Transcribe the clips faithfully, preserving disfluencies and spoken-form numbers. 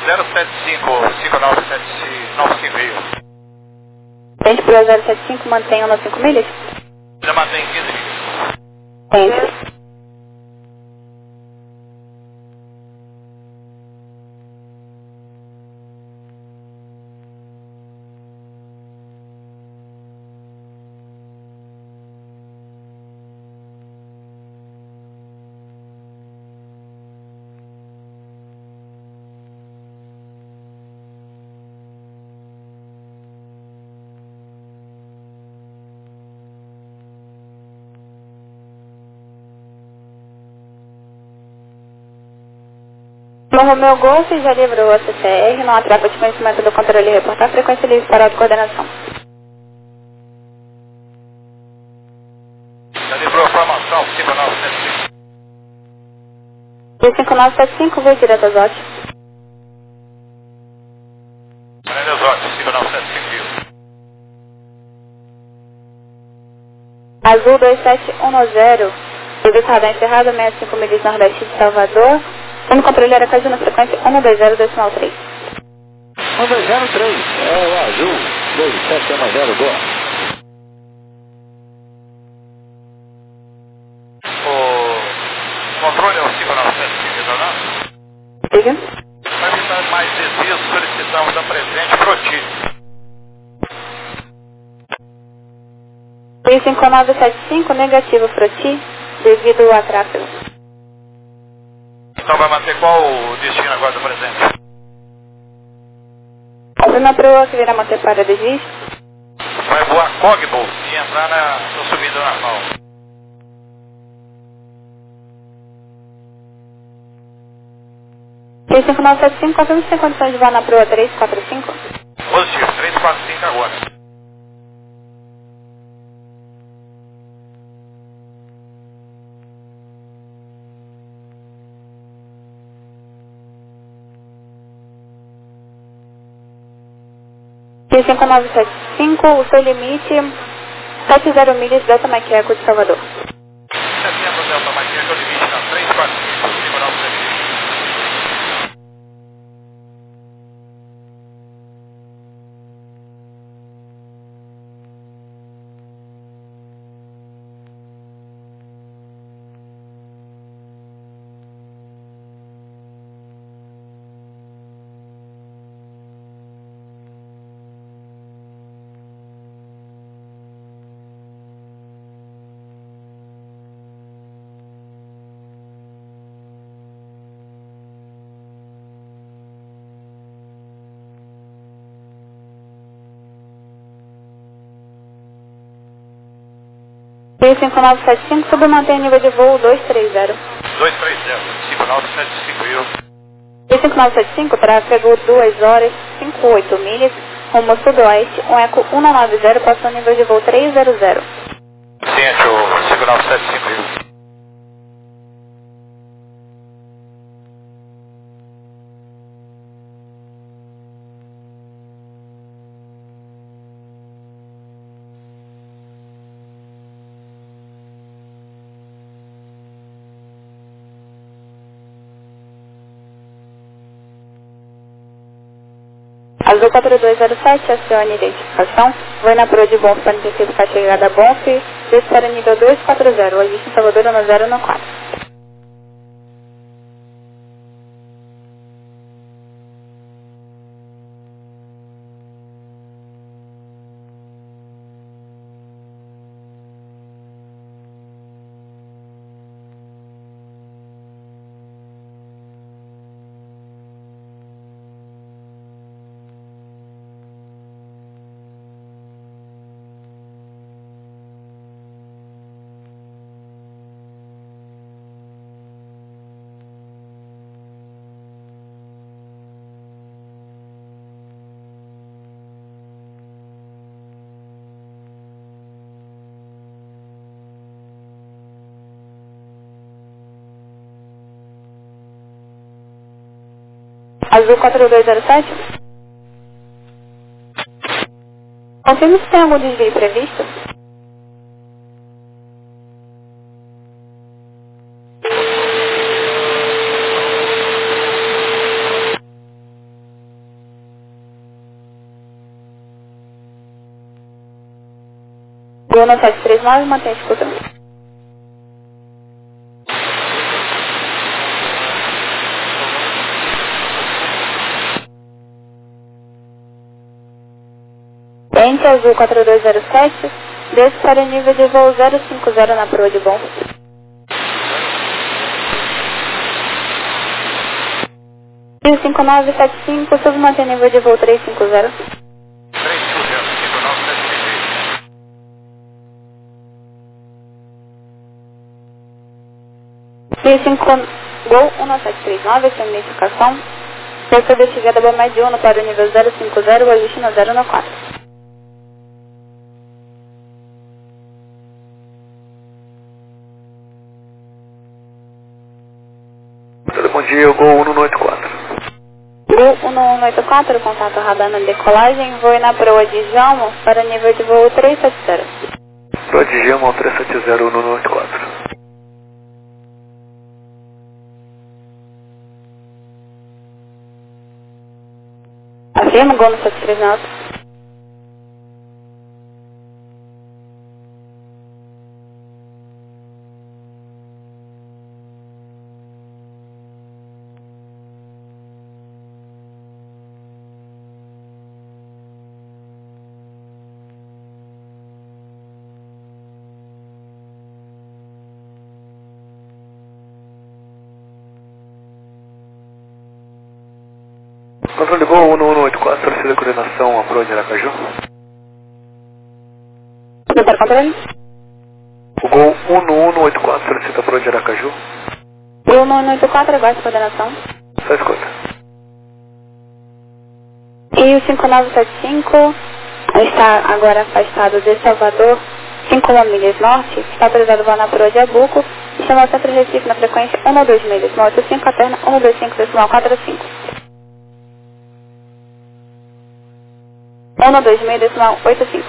zero sete cinco, cinco nove sete nove cinco Rio. Tente para zero sete cinco, mantenha nas cinco milhas? Já mantém quinze milhas. Tente. No Romeu Golf já livrou a C C R, não há troca de conhecimento do controle e reportar frequência livre para a coordenação. Já livrou a formação cinco nove sete cinco. E cinco nove sete cinco, voo direto a Zote. Grande Zote, cinco nove sete cinco Rio. Azul dois sete um zero, serviço radar encerrado, sessenta e cinco milhas nordeste de Salvador. Como controle era caiu na frequência um dois zero decimal três. um dois zero três, é o Azul dois sete um zero, boa. O controle é o cinco nove sete cinco, retornando? Diga. Para evitar mais desvios, solicitamos a presente Froti. E cinco nove sete cinco, negativo Froti, devido a tráfego. Então vai manter qual o destino agora do presente? A primeira proa que virá manter para desvio. Vai voar Cogbo e entrar na, na subida normal. E cinco nove sete cinco, confirma se tem condições de voar na proa três quatro cinco? Positivo, três quatro cinco agora. E cinco nove sete cinco, o seu limite setenta milhas Delta Mike Echo de Salvador. setenta Delta Mike Echo, limite na três quatro cinco, cinco nove sete cinco. E cinco nove sete cinco, submantém nível de voo dois três zero. dois três zero, cinco nove sete cinco Rio. E cinco nove sete cinco, tráfego duas horas, cinquenta e oito milhas, rumo sudoeste, um Eco um nove zero, passando nível de voo três zero zero. Ciente o cinco nove sete cinco Rio. Azul quatro dois zero sete, acione identificação. Vai na proa de Bonf para intensificar a chegada a Bonf. Espera nível dois quatro zero, hoje em Salvador no zero no quatro. Azul quatro dois zero sete. Confirme se tem algum desvio previsto. Gol no sete três nove, mantém a escuta. Ente azul quatro dois zero sete, desce para nível de voo zero cinco zero na proa de bom. E cinco nove sete cinco, sub mantém nível de voo três cinco zero. três cinco zero, cinco nove sete cinco. E cinco, Gol um nove sete três nove, sem identificação. Desce da chegada bomba de uno para o nível zero cinco zero, ajuste no zero no quatro. Bom dia, Gol um um oito quatro. Gol um um oito quatro, contato radar na decolagem, voe na proa de Jalmo para nível de voo três sete zero. Proa de Jalmo três sete zero um um oito quatro. Afirma, Gol no sete três nove. Controle Gol um um oito quatro, torcida coordenação, a proa de Aracaju. Doutor controle? O Gol um um oito quatro, solicita a proa de Aracaju. Gol um um oito quatro, aguarde coordenação. Só escuta. E o cinco nove sete cinco está agora afastado de Salvador, cinco milhas norte, está autorizado a voar na proa de Abuco, e chama o centro de Recife na frequência um dois meio decimal oito cinco, a terna um dois cinco decimal quatro cinco. um dois meio decimal oito cinco.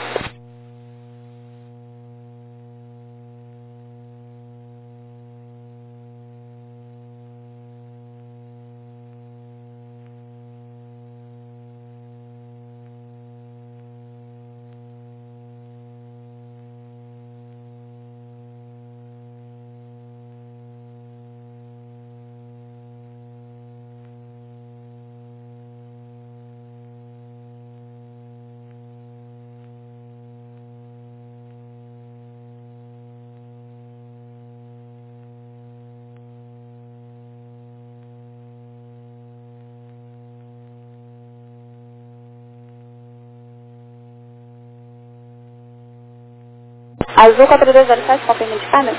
Azul quatro dois zero sete, confirma de câmera.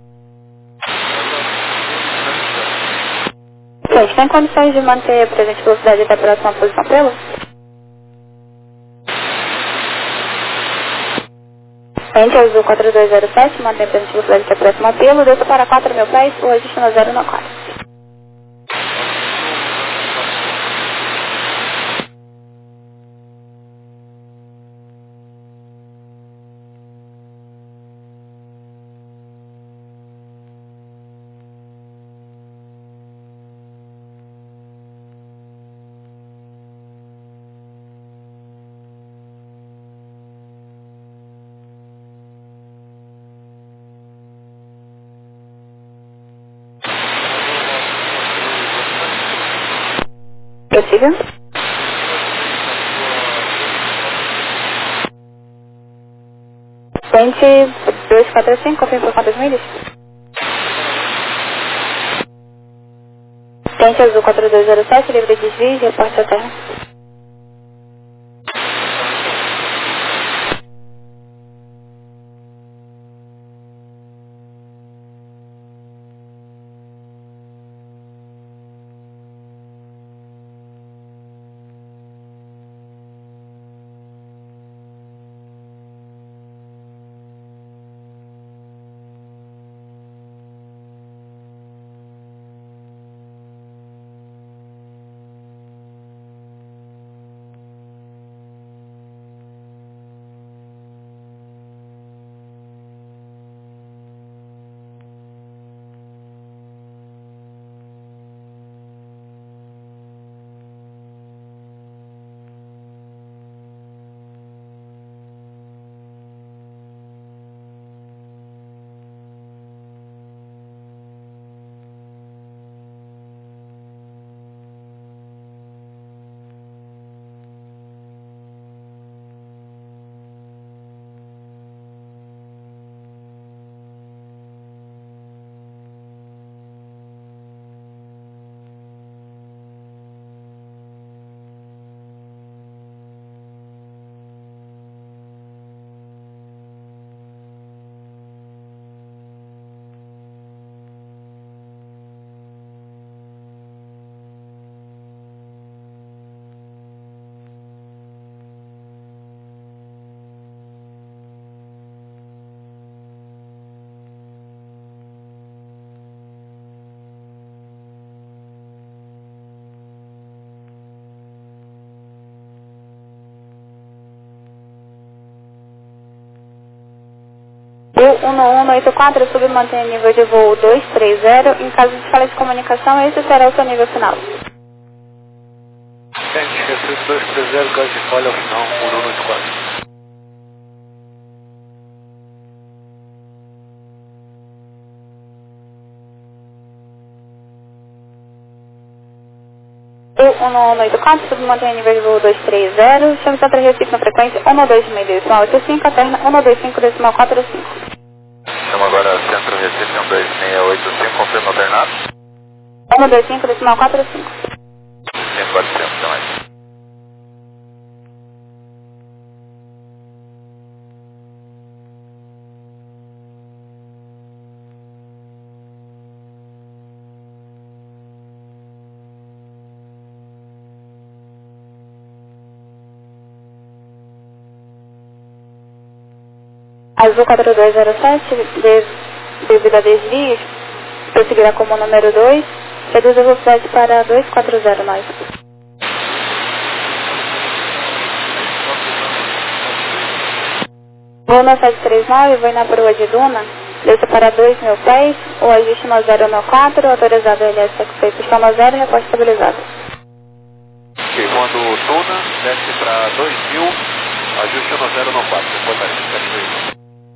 Gente, tem condições de manter a presente velocidade até a próxima posição pelo? Ente azul quatro dois zero sete, mantém a presente velocidade até a próxima pelo, desça para quatro mil pés, o ajuste no zero no quatro. Prossiga. Ente dois quatro cinco, confirma por quantas milhas? Ente azul quatro dois zero sete, livre de desvio, reporte a terra. um um oito quatro, submantém nível de voo dois três zero. Em caso de falha de comunicação, esse será o seu nível final. Gente, recebido dois três zero, caso de falha ao final, um um oito quatro. um um oito quatro, submantém nível de voo dois três zero. Chame Centro Recife na frequência um dois meio decimal oito cinco, a terna um dois cinco decimal quatro cinco. Chama agora Centro Recife um dois seis oito cinco, confirma o alternado. um dois cinco decimal quatro cinco. cinco quatrocentos, então é. Azul quatro dois zero sete, de, devido a desvios, prosseguirá como número dois, reduz a velocidade para dois quatro zero nove. Voo na sete três nove, vou na proa de Duna, desça para dois mil pés, o ajuste no zero um quatro, autorizado L S X P, pistão no zero, reposto estabilizado. Ok, quando Duna, desce para dois mil, ajuste no zero um quatro, reportaria.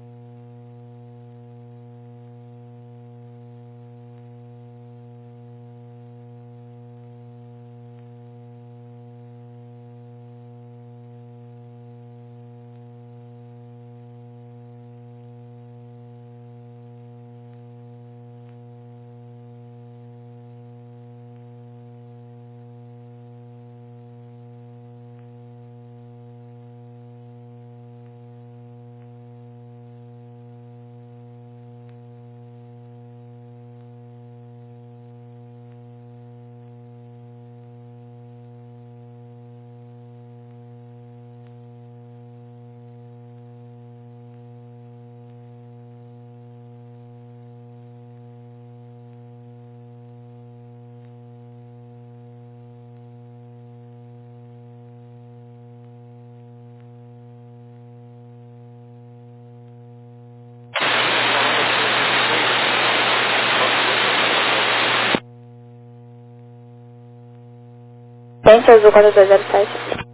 Pente Azul quatro dois zero sete.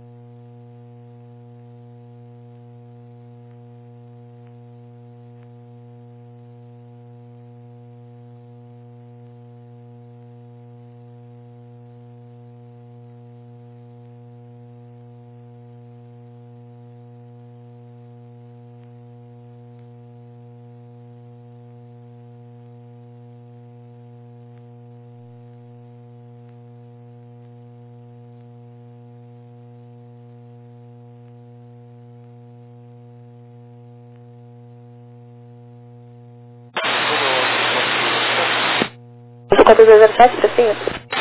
Azul quatro dois zero sete, prossiga.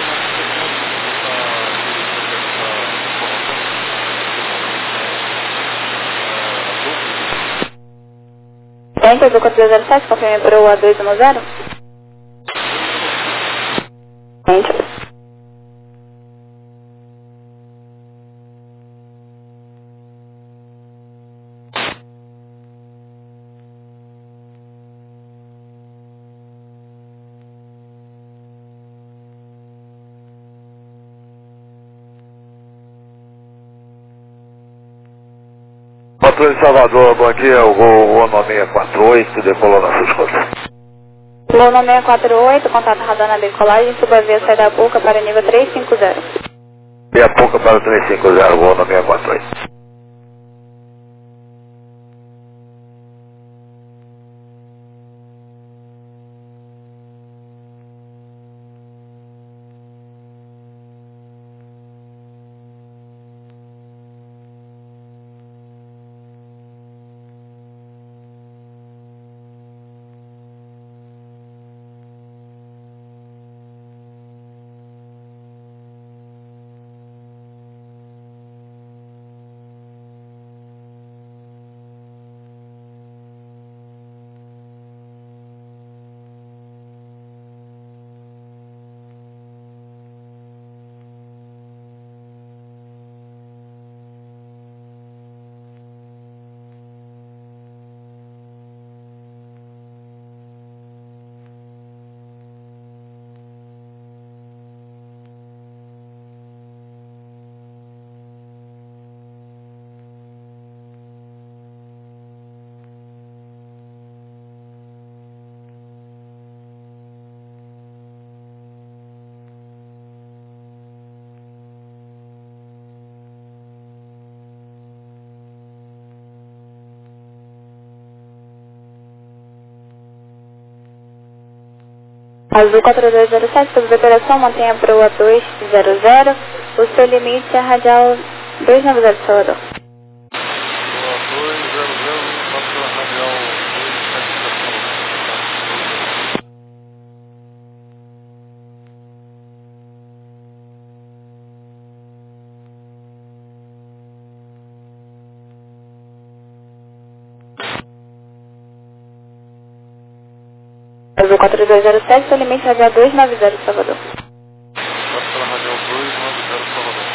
Pente Azul quatro dois zero sete, confirme para o A dois um zero. Pente. Patrulha de Salvador, bom dia, o voo nove seis quatro oito, decolou nossas coisas. Voo nove seis quatro oito, contato radar na decolagem, suba via saída da Puca para nível três cinco zero. E a pouca para três cinco zero, voo nove seis quatro oito. Azul quatro dois zero sete, sobre operação, mantenha a proa dois zero zero, o seu limite é radial dois nove zero, Salvador. dois zero zero, passo pela radial dois sete zero. Azul quatro dois zero sete, seu limite é radial dois nove zero, Salvador. Passo pela radial dois nove zero, Salvador.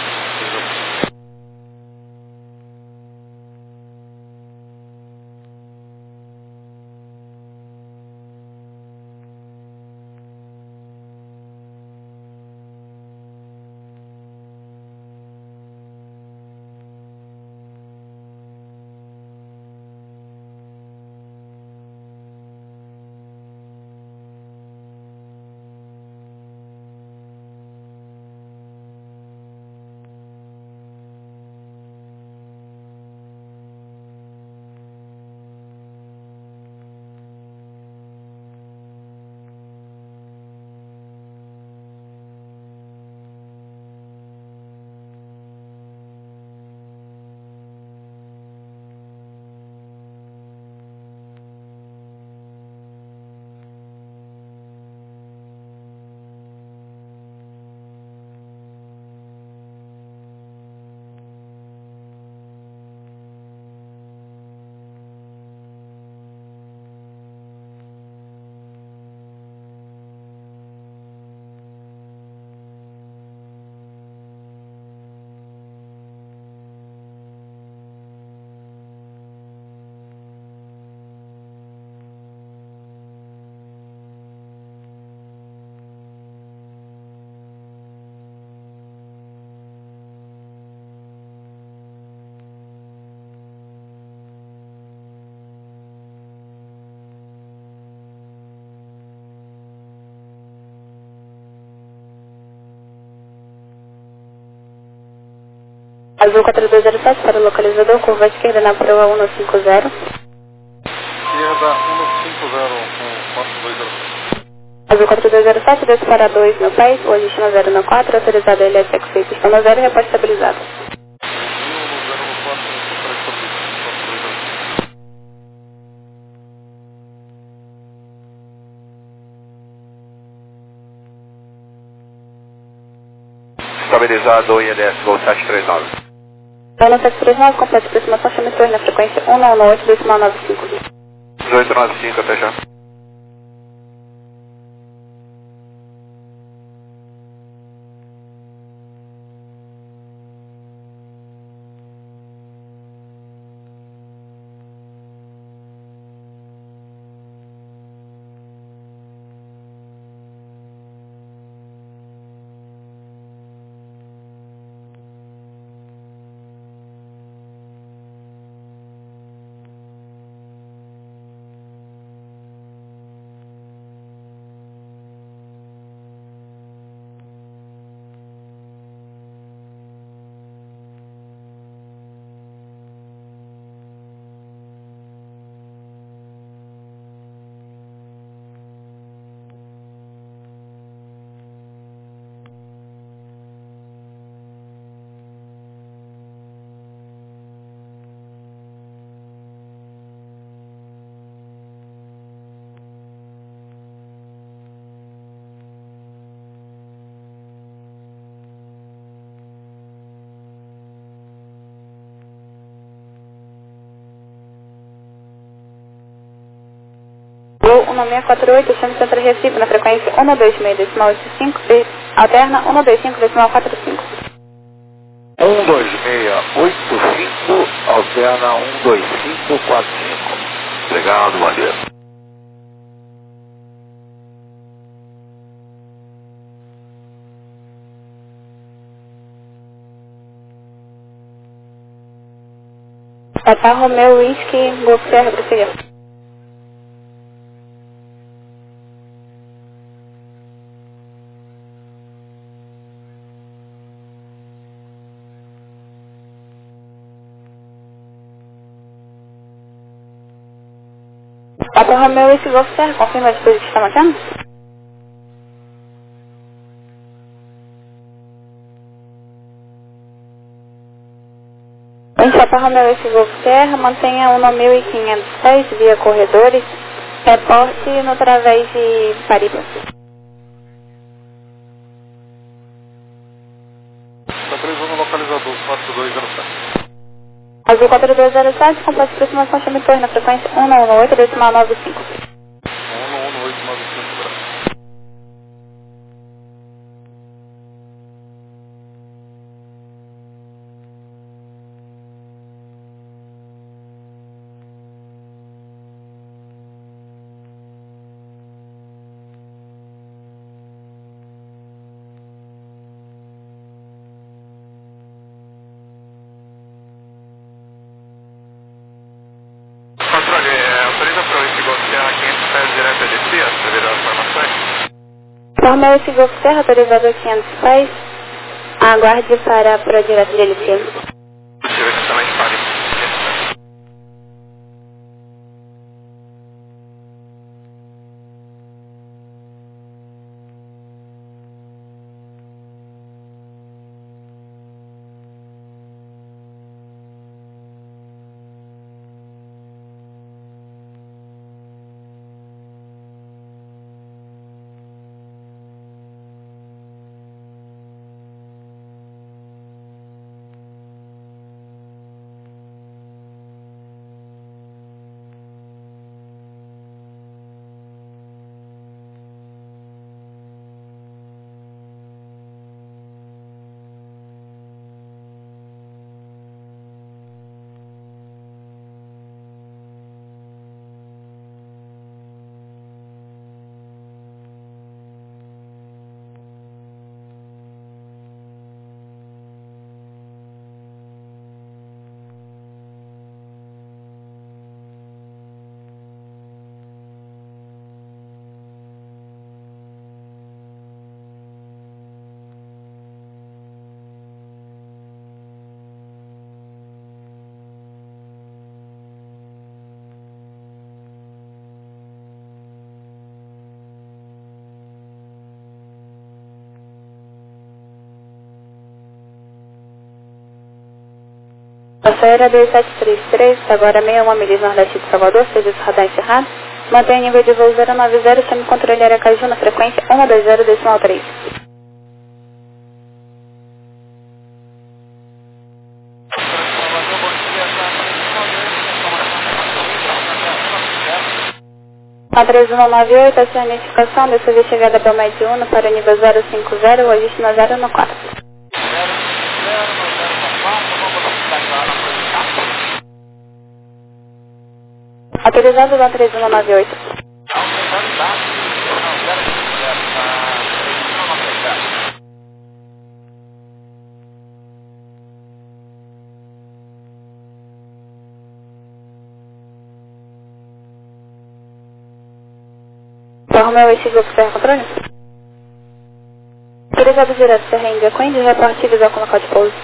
Azul quatro dois zero sete, para o localizador, curva esquerda na proa um cinco zero. Esquerda um cinco zero com quatro dois zero sete. Azul quatro dois zero sete, dois para dois no pé, o ajuste no zero no quatro, autorizado L S X pistão no zero e repórter estabilizado. Estabilizado I L S Gol sete três nove. Gol sete três nove, completa aproximação, chame torre na frequência um nove oito dois nove cinco. dezoito nove cinco, até já. Gol um seis quatro oito, chame Centro Recife na frequência um dois seis decimal oito cinco, alterna um dois cinco decimal quatro cinco. um dois seis oito cinco, alterna um dois cinco quatro cinco. Obrigado, valeu. Papa Romeo Whisky, Golf Sierra, prosseguir. Papa Romeo Whisky, Golf Sierra, confirma depois que está marcando? Em Chapa Romeo esse Golf Serra, mantenha o no mil quinhentos e seis via corredores, reporte no través de Pariba. Está precisando localizador quatro dois zero sete. Azul quatro dois zero sete, completa aproximação chame torre na frequência um um oito, decimal nove cinco. um um oito nove cinco graus. Controle, é, autoriza para o esse Golf Serra quinhentos pés direto de C I A, devido às informações? Romeo esse Golf Serra, autorizador quinhentos pés, aguarde para a Pro Direto de L C. Possível que também fale. Passageira dois sete três três, agora sessenta e uma milhas nordeste de Salvador, serviço radar encerrado. Mantenha nível de voo zero nove zero, chame controle Aracaju na frequência um dois zero decimal três. A três um nove oito, a sua identificação, depois de chegada para o médio um para o nível zero cinco zero, o ajuste na zero no quatro. Autorizado da três um nove oito. Romeo esse Golf Serra controle? Autorizado direto Serra Índia Queen, reporte visual com local de pouso.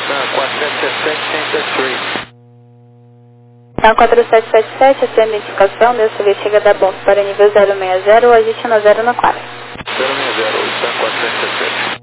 quatro sete sete sete, cento e três. Então, quatro sete sete sete, a sua identificação, deu sua chega da bomba para nível zero seis zero, ajuste no zero no quatro. zero seis zero, está quatro sete sete sete.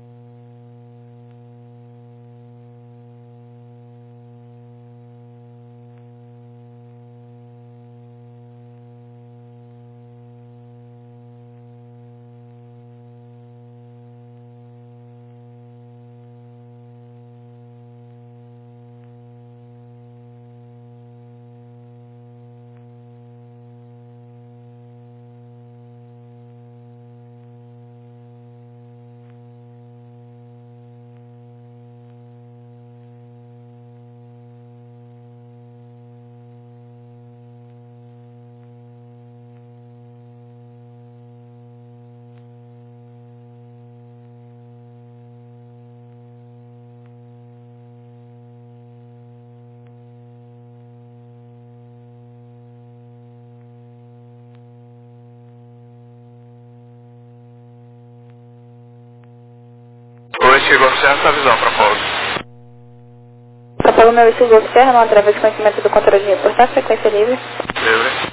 Oi, chegou certo a visão para Paulo. São Paulo meu Sul Golfo Serra, não através de conhecimento do controle de reportar, frequência livre. Livre.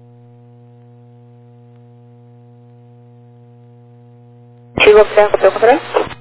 Sul Golfo Serra, copiou o controle?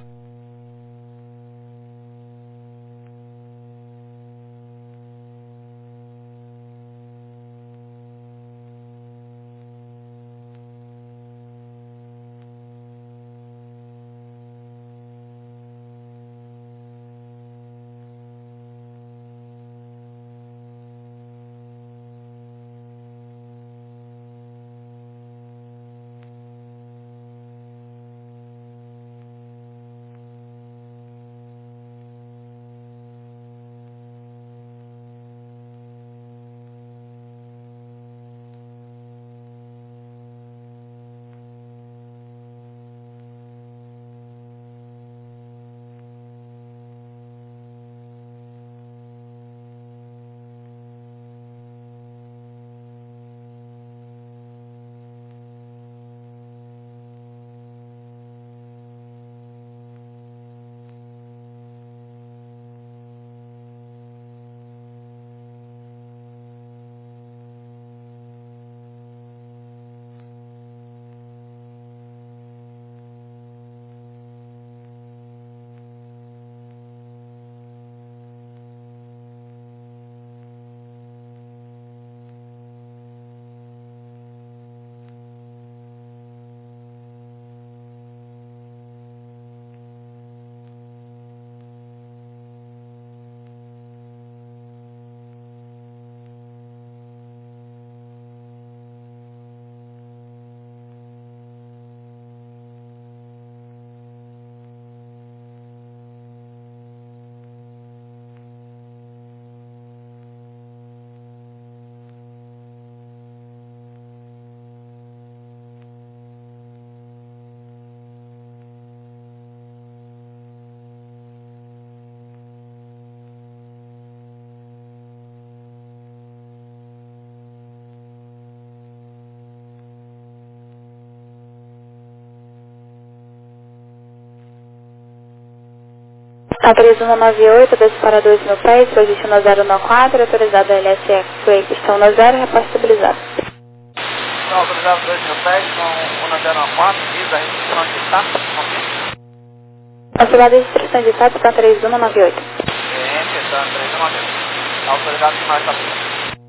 A três um nove oito, dois para dois mil pés, ajuste no zero no quatro, autorizado a L S X, break, estão no zero, repórte estabilizado. Não, autorizado dois mil pés, com um zero quatro, diz a restrição de status, confirma? Autorizado a restrição de status para três um nove oito. Ciência, está três um nove oito. Autorizado de mais está.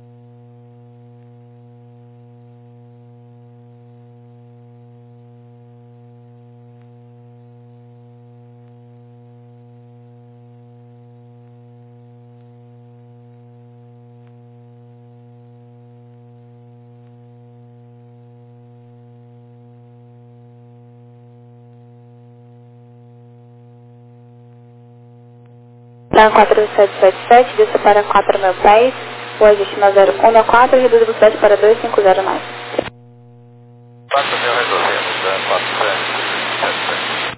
Na quatro sete sete sete, desça para quatro mil pés, o ajuste no zero um no quatro, reduz o velocidade para dois cinco zero nove. quatro mil resolvemos, quatro sete sete sete.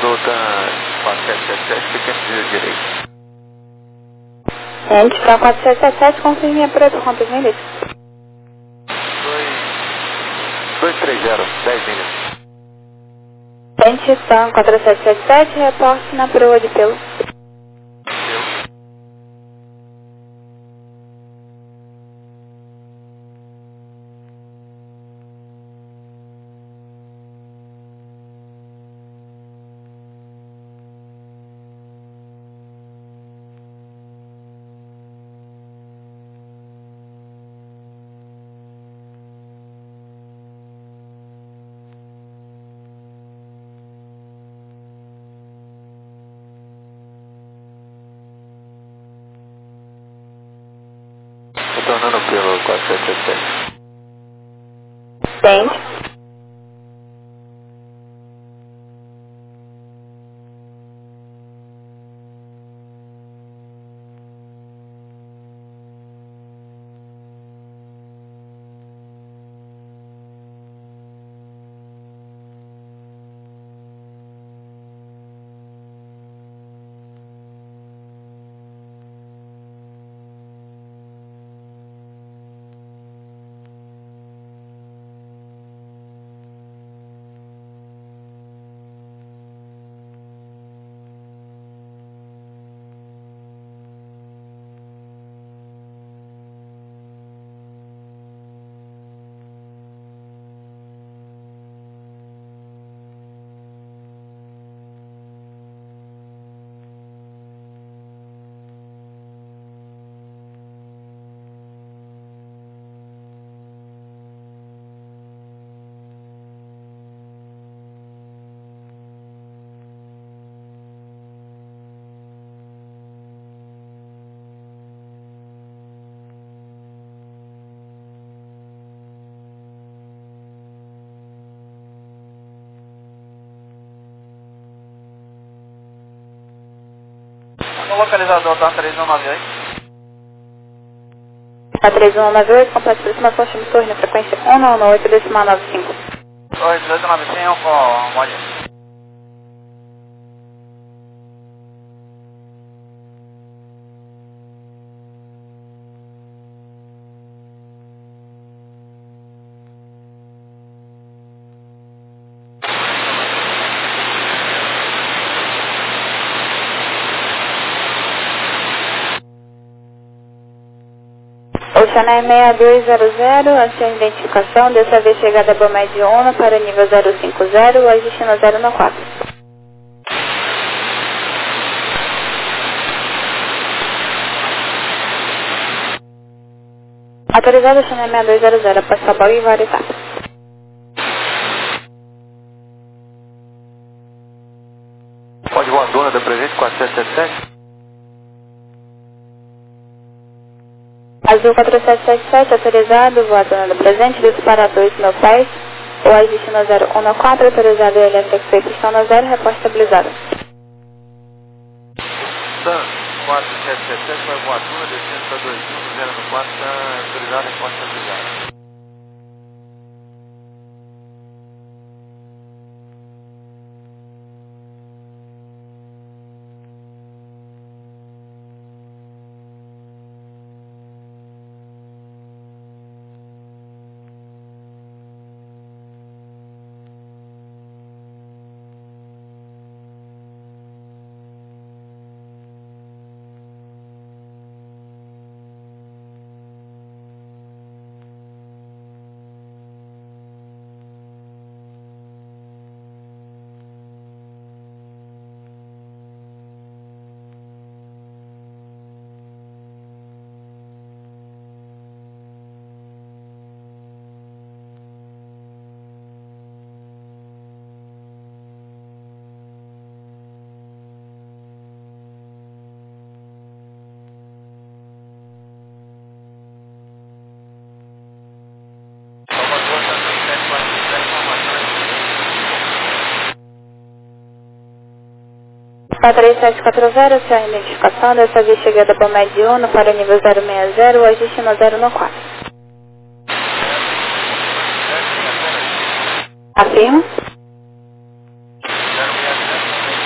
conduta quatro sete sete sete, pequeno desvio direito. Gente, para quatro sete sete sete, confirme a preto, quantas milhas? dois três zero, dez milhas. Gente, Sun quatro sete sete sete, reporte na proa de pelo. Retornando pelo quatro sete sete sete. Gente. O localizador da três um nove oito. A três um nove oito, completa aproximação, chama torre na frequência um nove oito, decimal nove cinco. Oi, dezoito nove cinco, pode. Oceané seis dois zero zero, a sua identificação, dessa vez chegada a Bomed Uno para nível zero cinco zero, o destino zero um quatro. Autorizado Oceané seis dois zero zero, após Sabal e Varetá. Pode voar dona da presente quatro sete sete sete? Azul quatro sete sete sete, autorizado, voadora do presente, disparar dois mil pés, o A I destino zero um quatro, autorizado L F X pistão no zero, reposta estabilizada. Sun quatro sete sete sete, vai voadora, descendo para dois mil, zero um quatro, está autorizado, reposta estabilizada. quatro três sete quatro zero, sua identificação, dessa vez chegada a Bomed Uno para nível zero seis zero, o destino zero um quatro. Afirma.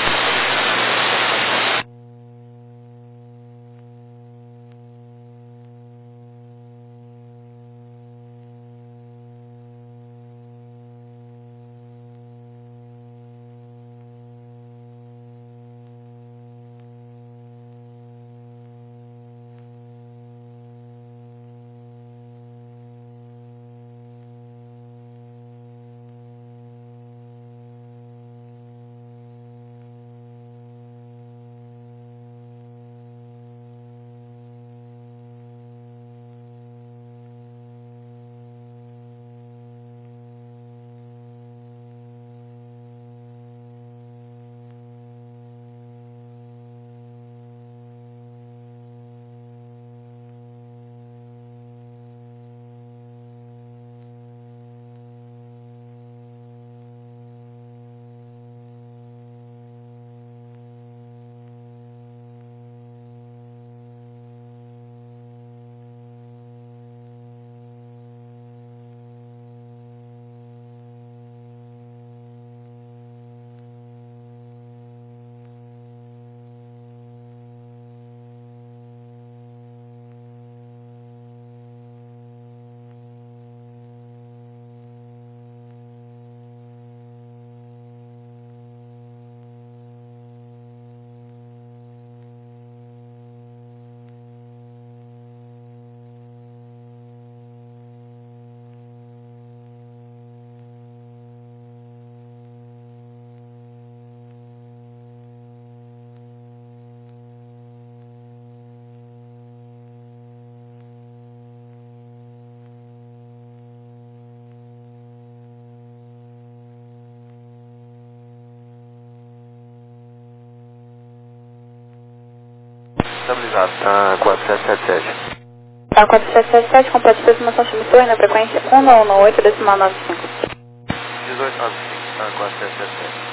estabilizado, tá quatro sete sete sete. Tá quatro sete sete sete, complete a informação transmissora na frequência um nove um oito, decimal nove cinco. dezoito nove cinco, tá quatro sete sete sete.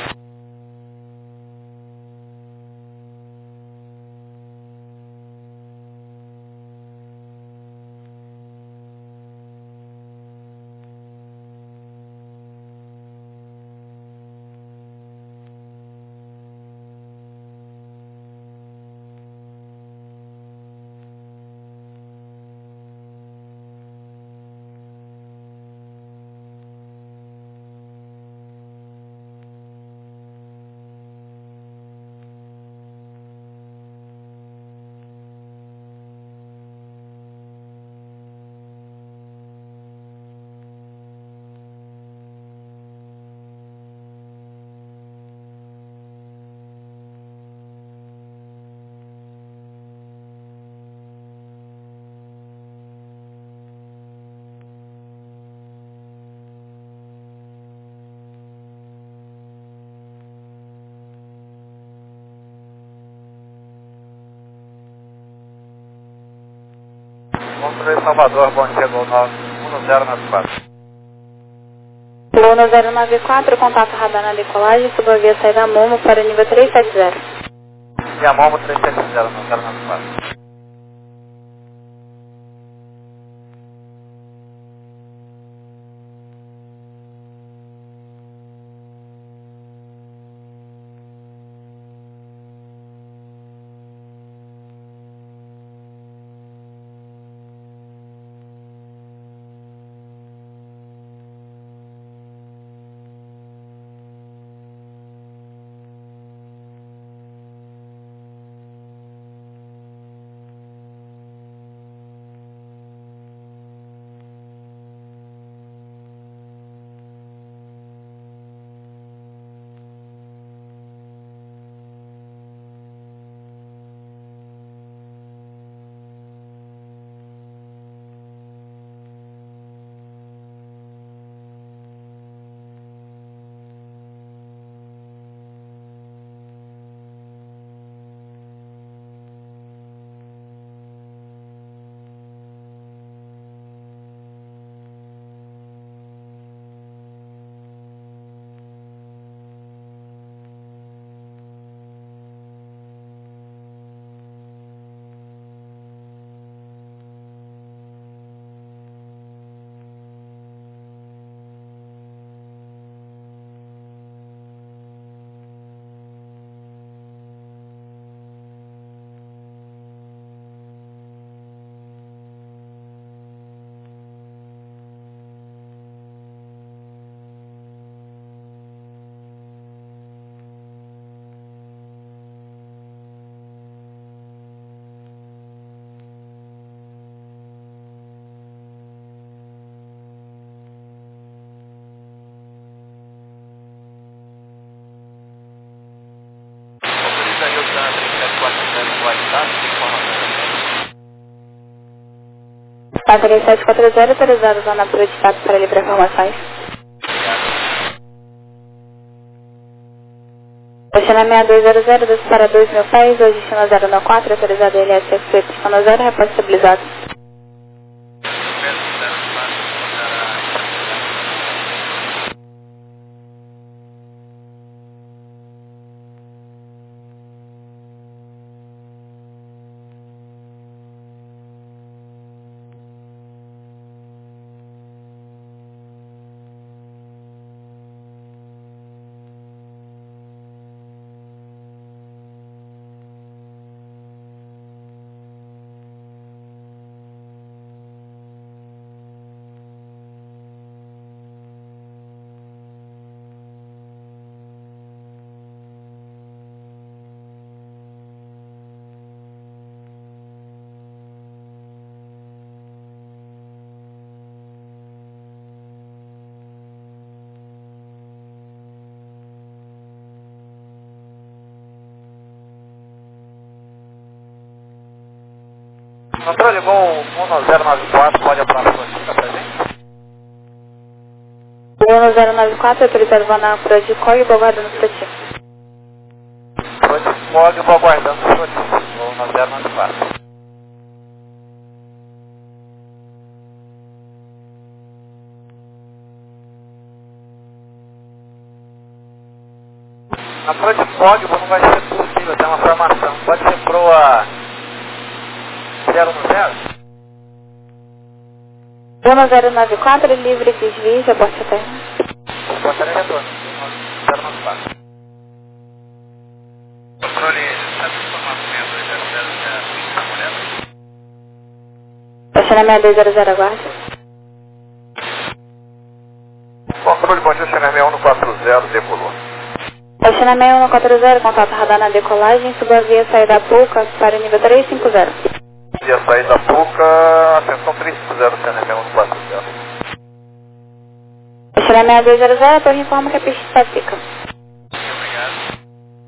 Controle Salvador, bom dia, Gol nove um zero nove quatro. Gol zero nove quatro, contato radar na decolagem, subavia saída Momo para nível três sete zero. E a Momo três sete zero, não zero nove quatro. Tá três sete quatro zero, autorizado zona por status para livre informações. Oceana seis dois zero zero, desce para dois mil pés, hoje destino zero nove quatro, autorizado L S F, destino zero, repórter estabilizado. Controle Gol um zero nove quatro, pode aprovar a sua pra gente? um zero nove quatro, autorizado Vana Prodicó e o Boguardando Frutivo. Prodicó e o Boguardando Frutivo. um zero nove quatro. Na proa de código não vai ser possível ter uma formação. Pode ser proa zero um zero? um zero nove quatro, livre desvio, já porta terra. Porta terra retorno, zero nove quatro. Controle, sabe o formato seis dois zero zero zero, tá molhando? China seis dois zero zero, aguarde. Controle, bom dia, China seis um quatro zero, decolou. China seis um quatro zero, contato radar na decolagem, suba a via saída PUCA para o nível trezentos e cinquenta. Via saída PUCA, atenção trezentos e cinquenta, China seis um quatro zero. China seis dois zero zero, a torre informa que a pista está seca. Obrigado.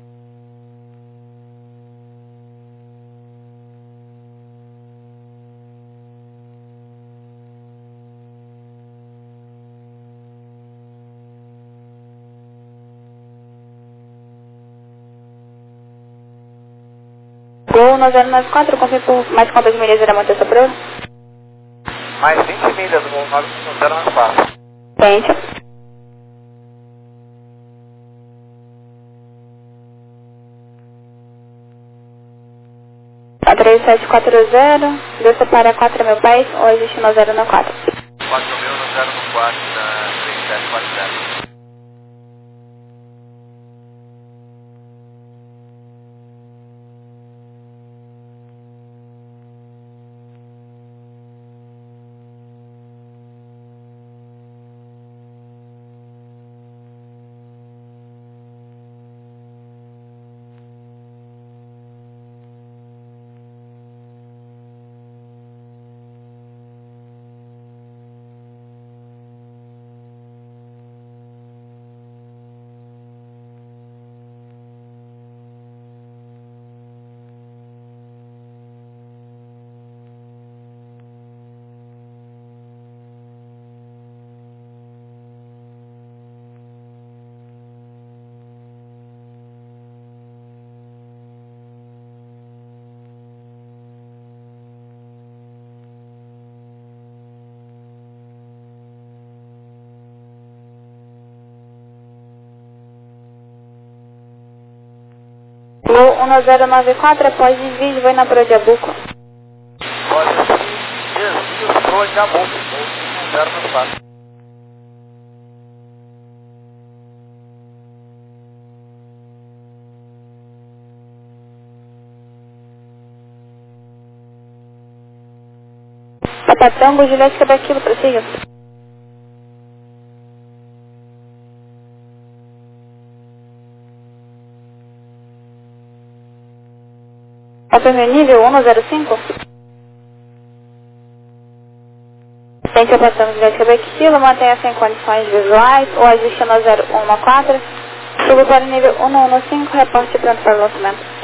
Gol um zero nove quatro, confirmo por mais quantas milhas irá manter essa prova? Mais vinte milhas do nove zero nove quatro. Tente. A três sete quatro zero, desça para quatro mil pés, ou ajuste no zero nove quatro. quatro mil no zero nove quatro da três sete quatro zero. Gol um zero nove quatro, após desvio, vai na proa de Abuco. Pode desvio proa de Abuco, um zero nove quatro. Patatango, Juliette, Quebec, Kilo, prossiga. Confirme o nível um zero cinco. Tente a Patatango, Juliette, Quebec, Kilo, mantenha-se em condições visuais, ou ajuste no zero um quatro. Suba para o nível um um cinco, reporte pronto para o lançamento.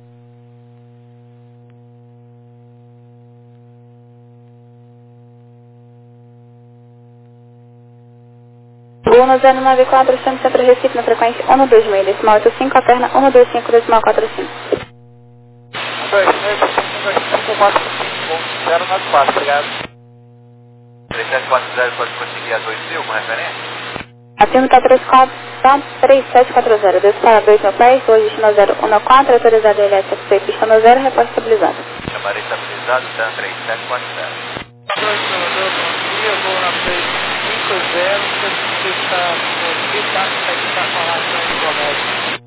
um zero nove quatro, chame sempre Recife na frequência um dois meio, decimal oito cinco, a perna um dois cinco, decimal quatro cinco. um dois meio, cinco quatro cinco, zero nove quatro, obrigado. três sete quatro zero pode conseguir a dois mil com referência? Acima está três sete quatro zero, desce para dois mil pés, hoje no zero um quatro, autorizado elétrica, pista no zero, repórter estabilizado. Chamarei estabilizado, Dan três sete quatro zero. dois operador, bom dia, vou na três cinco zero, você está aqui, tá? Aqui está com a relação de comércio.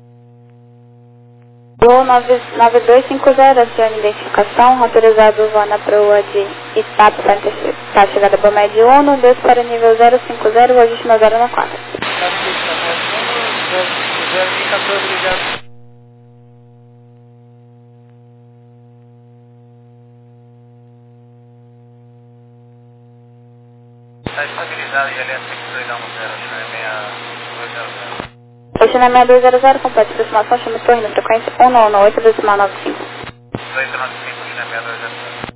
Gol nove dois cinco zero, acione identificação, autorizado voo na proa de Itapa para a chegada para o médio um, desce para o nível zero cinco zero, hoje no zero um quatro. Tá aqui, tá bom, zero cinco zero, indicador, obrigado. Está estabilizado e ele é cinco dois um zero, seis dois zero zero. China seis dois zero zero, completa aproximação, chama torre na frequência um um oito, decimal nove cinco. dois nove cinco, China seis dois zero zero.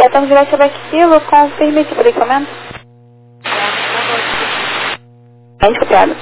Tratamos de Veste Baquilo, confirme tipo de equipamento. Bem copiado.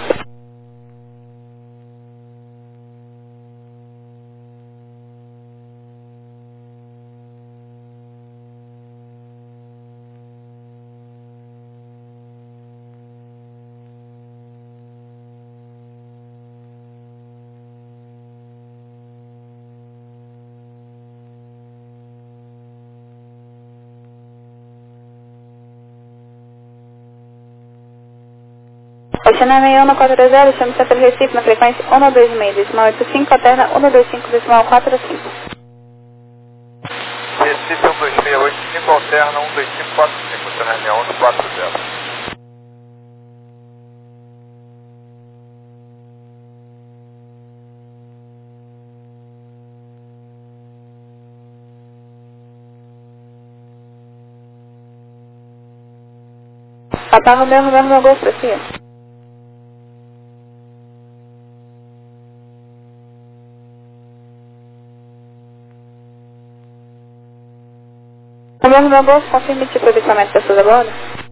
Oceana seis um quatro zero, chama Centro Recife na frequência um dois seis, decimal oito cinco, alterna um dois cinco, decimal quatro cinco. Recife um dois seis oito cinco, alterna um dois cinco quatro cinco, Oceana seis um quatro zero. Papai Romeu, Romeu, Romeu, Golfo, prossiga. Romeu, Romeu, Golfo, confirme tipo de equipamento de pessoas a bordo.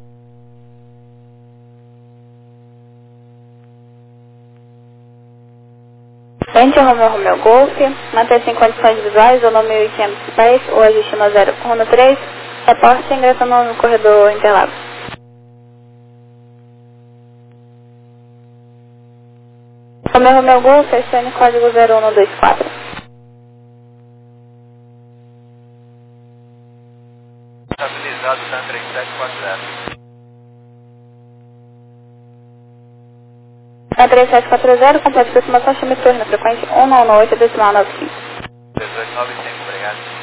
Frente ao Romeu, Romeu, Golfo, mantém-se em condições visuais, ou no mil e quinhentos pés, ou ajuste no zero um no três, reporte ingressando no corredor Interlagos. Romeu, Romeu, Golfo, estacione código zero um dois quatro. Estabilizado, tá três sete quatro zero. Na três sete quatro zero, complete aproximação, chame torre na frequência um nove oito, decimal nove cinco. dezoito nove cinco, obrigado.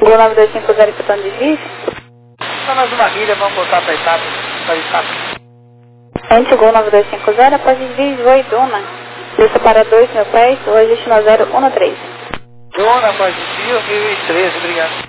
Gol nove dois cinco zero, escutando desvio. Só mais uma milha, vamos voltar para a etapa, para a etapa. Ente Gol nove dois cinco zero, após desvio, Joe Duna. Desça para dois mil pés, o registro zero um três. Duna, após desvio, mil e treze, obrigado.